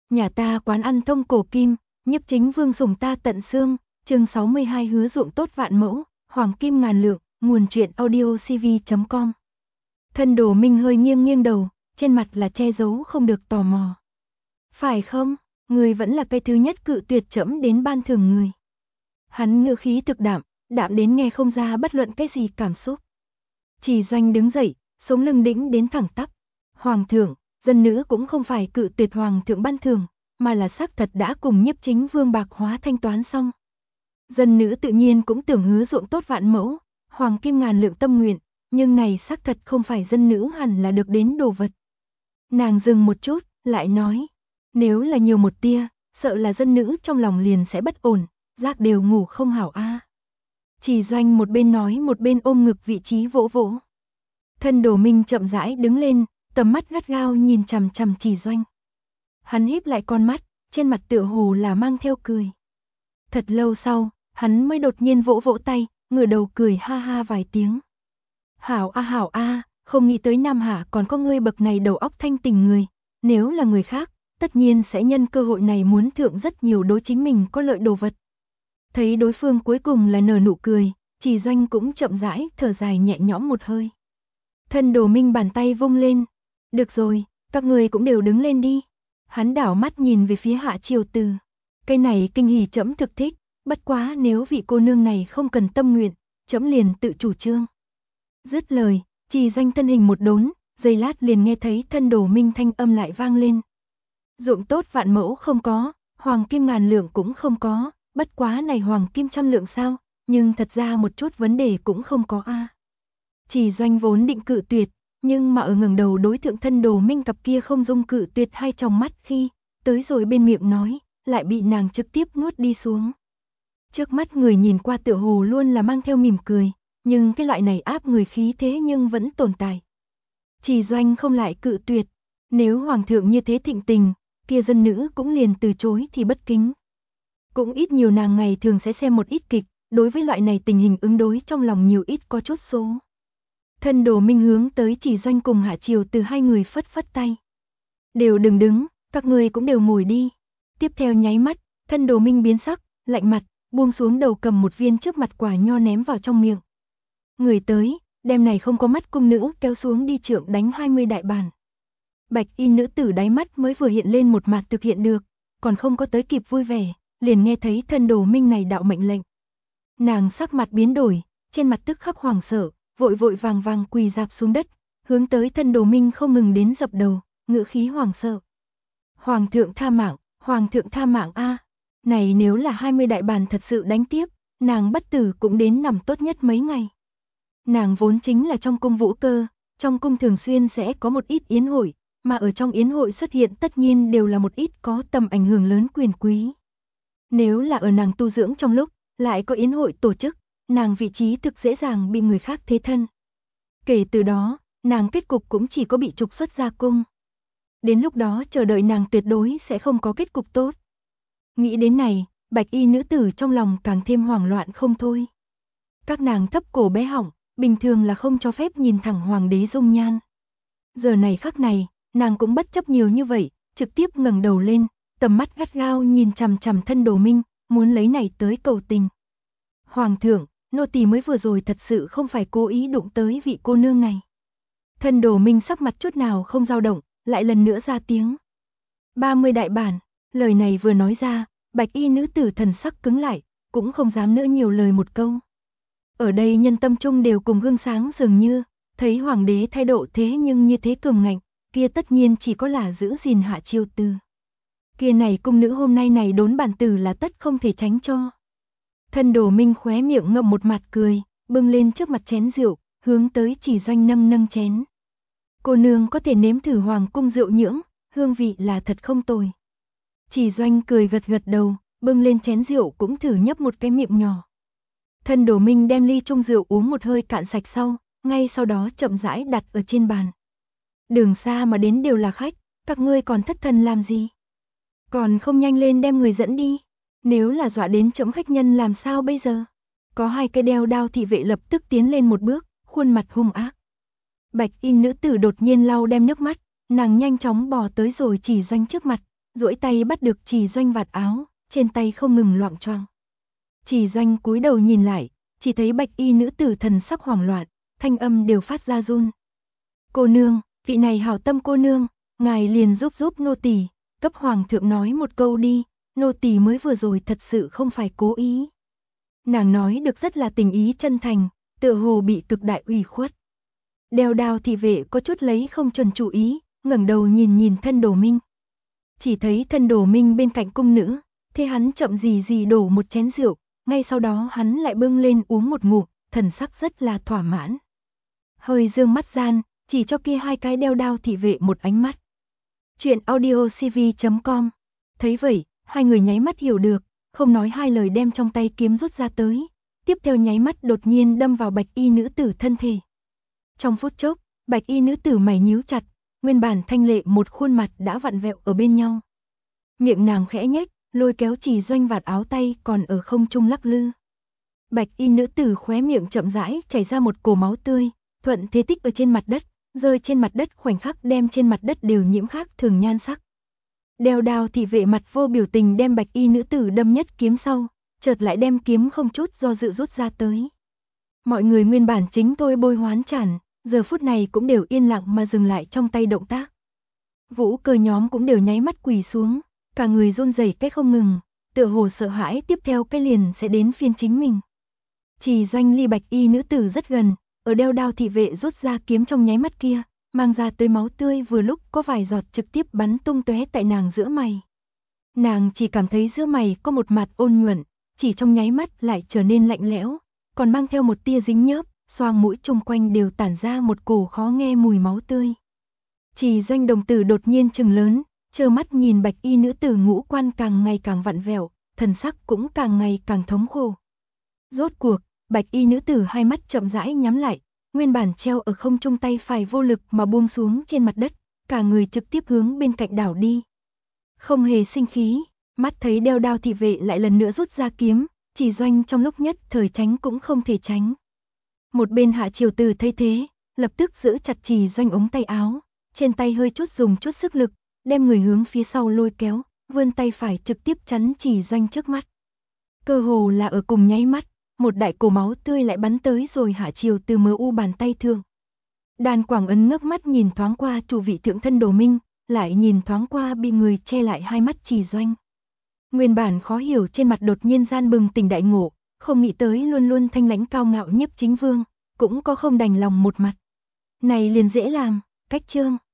Nhà ta quán ăn thông cổ kim, nhiếp chính vương sủng ta tận xương, chương 62 hứa ruộng tốt vạn mẫu, hoàng kim ngàn lượng, nguồn truyện audio cv.com. Thân Đồ Minh hơi nghiêng nghiêng đầu, trên mặt là che giấu không được tò mò. Phải không, người vẫn là cái thứ nhất cự tuyệt trẫm đến ban thưởng người. Hắn ngữ khí thực đạm, đạm đến nghe không ra bất luận cái gì cảm xúc. Chỉ Doanh đứng dậy, sống lưng đĩnh đến thẳng tắp. Hoàng thượng, dân nữ cũng không phải cự tuyệt hoàng thượng ban thưởng, mà là xác thật đã cùng nhiếp chính vương bạc hóa thanh toán xong. Dân nữ tự nhiên cũng tưởng hứa ruộng tốt vạn mẫu, hoàng kim ngàn lượng tâm nguyện, nhưng này xác thật không phải dân nữ hẳn là được đến đồ vật. Nàng dừng một chút, lại nói, nếu là nhiều một tia, sợ là dân nữ trong lòng liền sẽ bất ổn, giác đều ngủ không hảo a. Chỉ Doanh một bên nói một bên ôm ngực vị trí vỗ vỗ. Thân Đồ Minh chậm rãi đứng lên, tầm mắt gắt gao nhìn chằm chằm Chỉ Doanh. Hắn híp lại con mắt, trên mặt tựa hồ là mang theo cười. Thật lâu sau, hắn mới đột nhiên vỗ vỗ tay, ngửa đầu cười ha ha vài tiếng. Hảo a, không nghĩ tới Nam Hạ còn có ngươi bậc này đầu óc thanh tình người, nếu là người khác, tất nhiên sẽ nhân cơ hội này muốn thượng rất nhiều đối chính mình có lợi đồ vật. Thấy đối phương cuối cùng là nở nụ cười, Chỉ Doanh cũng chậm rãi thở dài nhẹ nhõm một hơi. Thân Đồ Minh bàn tay vung lên. Được rồi, các người cũng đều đứng lên đi. Hắn đảo mắt nhìn về phía Hạ Triều Từ. Cái này kinh hỉ trẫm thực thích, bất quá nếu vị cô nương này không cần tâm nguyện, trẫm liền tự chủ trương. Dứt lời, Chỉ Doanh thân hình một đốn, giây lát liền nghe thấy Thân Đồ Minh thanh âm lại vang lên. Ruộng tốt vạn mẫu không có, hoàng kim ngàn lượng cũng không có, bất quá này hoàng kim trăm lượng sao, nhưng thật ra một chút vấn đề cũng không có a. Chỉ Doanh vốn định cự tuyệt, nhưng mà ở ngẩng đầu đối thượng Thân Đồ Minh cặp kia không dung cự tuyệt hai tròng mắt khi, tới rồi bên miệng nói, lại bị nàng trực tiếp nuốt đi xuống. Trước mắt người nhìn qua tựa hồ luôn là mang theo mỉm cười, nhưng cái loại này áp người khí thế nhưng vẫn tồn tại. Chỉ Doanh không lại cự tuyệt, nếu hoàng thượng như thế thịnh tình, kia dân nữ cũng liền từ chối thì bất kính. Cũng ít nhiều nàng ngày thường sẽ xem một ít kịch, đối với loại này tình hình ứng đối trong lòng nhiều ít có chút số. Thân Đồ Minh hướng tới Chỉ Doanh cùng Hạ Triều Từ hai người phất phất tay. Đều đừng đứng, các người cũng đều ngồi đi. Tiếp theo nháy mắt, Thân Đồ Minh biến sắc, lạnh mặt, buông xuống đầu cầm một viên trước mặt quả nho ném vào trong miệng. Người tới, đem này không có mắt cung nữ kéo xuống đi trượng đánh 20 đại bản. Bạch y nữ tử đáy mắt mới vừa hiện lên một mặt thực hiện được, còn không có tới kịp vui vẻ, liền nghe thấy Thân Đồ Minh này đạo mệnh lệnh. Nàng sắc mặt biến đổi, trên mặt tức khắc hoảng sợ, vội vội vàng vàng quỳ rạp xuống đất, hướng tới Thân Đồ Minh không ngừng đến dập đầu, ngữ khí hoảng sợ. Hoàng thượng tha mạng a. Này nếu là 20 đại bản thật sự đánh tiếp, nàng bất tử cũng đến nằm tốt nhất mấy ngày. Nàng vốn chính là trong cung vũ cơ, trong cung thường xuyên sẽ có một ít yến hội, mà ở trong yến hội xuất hiện tất nhiên đều là một ít có tầm ảnh hưởng lớn quyền quý. Nếu là ở nàng tu dưỡng trong lúc, lại có yến hội tổ chức, nàng vị trí thực dễ dàng bị người khác thế thân. Kể từ đó, nàng kết cục cũng chỉ có bị trục xuất ra cung. Đến lúc đó chờ đợi nàng tuyệt đối sẽ không có kết cục tốt. Nghĩ đến này, bạch y nữ tử trong lòng càng thêm hoảng loạn không thôi. Các nàng thấp cổ bé họng, bình thường là không cho phép nhìn thẳng hoàng đế dung nhan. Giờ này khắc này, nàng cũng bất chấp nhiều như vậy, trực tiếp ngẩng đầu lên, tầm mắt gắt gao nhìn chằm chằm Thân Đồ Minh, muốn lấy này tới cầu tình. Hoàng thượng, nô tỳ mới vừa rồi thật sự không phải cố ý đụng tới vị cô nương này. Thân Đồ Minh sắc mặt chút nào không dao động, lại lần nữa ra tiếng. 30 đại bản, lời này vừa nói ra, bạch y nữ tử thần sắc cứng lại, cũng không dám nữa nhiều lời một câu. Ở đây nhân tâm trung đều cùng gương sáng dường như, thấy hoàng đế thái độ thế nhưng như thế cường ngạnh, kia tất nhiên chỉ có là giữ gìn Hạ Triều Từ. Kia này cung nữ hôm nay này đốn bản tử là tất không thể tránh cho. Thân Đồ Minh khóe miệng ngậm một mặt cười, bưng lên trước mặt chén rượu, hướng tới Chỉ Doanh nâng chén. Cô nương có thể nếm thử hoàng cung rượu nhưỡng, hương vị là thật không tồi. Chỉ Doanh cười gật gật đầu, bưng lên chén rượu cũng thử nhấp một cái miệng nhỏ. Thân Đồ Minh đem ly chung rượu uống một hơi cạn sạch sau, ngay sau đó chậm rãi đặt ở trên bàn. Đường xa mà đến đều là khách, các ngươi còn thất thần làm gì? Còn không nhanh lên đem người dẫn đi. Nếu là dọa đến trẫm khách nhân làm sao bây giờ? Có hai cái đeo đao thị vệ lập tức tiến lên một bước, khuôn mặt hung ác. Bạch y nữ tử đột nhiên lau đem nước mắt, nàng nhanh chóng bò tới rồi Chỉ Doanh trước mặt, duỗi tay bắt được Trì Doanh vạt áo, trên tay không ngừng loạng choạng. Trì Doanh cúi đầu nhìn lại, chỉ thấy bạch y nữ tử thần sắc hoảng loạn, thanh âm đều phát ra run. Cô nương, vị này hảo tâm cô nương, ngài liền giúp nô tỳ, cấp hoàng thượng nói một câu đi, nô tỳ mới vừa rồi thật sự không phải cố ý. Nàng nói được rất là tình ý chân thành, tựa hồ bị cực đại ủy khuất. Đeo Đao thị vệ có chút lấy không chuẩn chủ ý, ngẩng đầu nhìn Thân Đồ Minh. Chỉ thấy Thân Đồ Minh bên cạnh cung nữ, thế hắn chậm gì đổ một chén rượu, ngay sau đó hắn lại bưng lên uống một ngụm, thần sắc rất là thỏa mãn. Hơi dương mắt gian, chỉ cho kia hai cái Đeo Đao thị vệ một ánh mắt. Chuyện audiocv.com. Thấy vậy, hai người nháy mắt hiểu được, không nói hai lời đem trong tay kiếm rút ra tới, tiếp theo nháy mắt đột nhiên đâm vào bạch y nữ tử thân thể. Trong phút chốc, bạch y nữ tử mày nhíu chặt, nguyên bản thanh lệ một khuôn mặt đã vặn vẹo ở bên nhau. Miệng nàng khẽ nhếch, lôi kéo Trì Doanh vạt áo tay còn ở không trung lắc lư. Bạch y nữ tử khóe miệng chậm rãi chảy ra một cổ máu tươi, thuận thế tích ở trên mặt đất, rơi trên mặt đất khoảnh khắc đem trên mặt đất đều nhiễm khác thường nhan sắc. Đeo Đao thị vệ mặt vô biểu tình đem bạch y nữ tử đâm nhất kiếm sau, chợt lại đem kiếm không chút do dự rút ra tới. Mọi người nguyên bản chính tôi bôi hoán tràn, giờ phút này cũng đều yên lặng mà dừng lại trong tay động tác. Vũ Cơ nhóm cũng đều nháy mắt quỳ xuống, cả người run rẩy cái không ngừng, tựa hồ sợ hãi tiếp theo cái liền sẽ đến phiên chính mình. Trì Doanh ly bạch y nữ tử rất gần, ở Đeo Đao thị vệ rút ra kiếm trong nháy mắt kia, mang ra tới máu tươi vừa lúc có vài giọt trực tiếp bắn tung tóe tại nàng giữa mày. Nàng chỉ cảm thấy giữa mày có một mặt ôn nhuận, chỉ trong nháy mắt lại trở nên lạnh lẽo, còn mang theo một tia dính nhớp, xoang mũi chung quanh đều tản ra một cổ khó nghe mùi máu tươi. Trì Doanh đồng tử đột nhiên trừng lớn, trơ mắt nhìn bạch y nữ tử ngũ quan càng ngày càng vặn vẹo, thần sắc cũng càng ngày càng thống khổ. Rốt cuộc, bạch y nữ tử hai mắt chậm rãi nhắm lại, nguyên bản treo ở không trung tay phải vô lực mà buông xuống trên mặt đất, cả người trực tiếp hướng bên cạnh đảo đi. Không hề sinh khí, mắt thấy Đeo Đao thị vệ lại lần nữa rút ra kiếm, Trì Doanh trong lúc nhất thời tránh cũng không thể tránh. Một bên Hạ Triều Tử thấy thế, lập tức giữ chặt Trì Doanh ống tay áo, trên tay hơi chút dùng chút sức lực, đem người hướng phía sau lôi kéo, vươn tay phải trực tiếp chắn Trì Doanh trước mắt. Cơ hồ là ở cùng nháy mắt, một đại cổ máu tươi lại bắn tới rồi Hạ Triều Tử mờ u bàn tay thương. Đàn Quảng Ấn ngước mắt nhìn thoáng qua chủ vị thượng Thân Đồ Minh, lại nhìn thoáng qua bị người che lại hai mắt Trì Doanh. Nguyên bản khó hiểu trên mặt đột nhiên gian bừng tỉnh đại ngộ, không nghĩ tới luôn luôn thanh lãnh cao ngạo Nhiếp Chính Vương, cũng có không đành lòng một mặt. Này liền dễ làm, cách chương.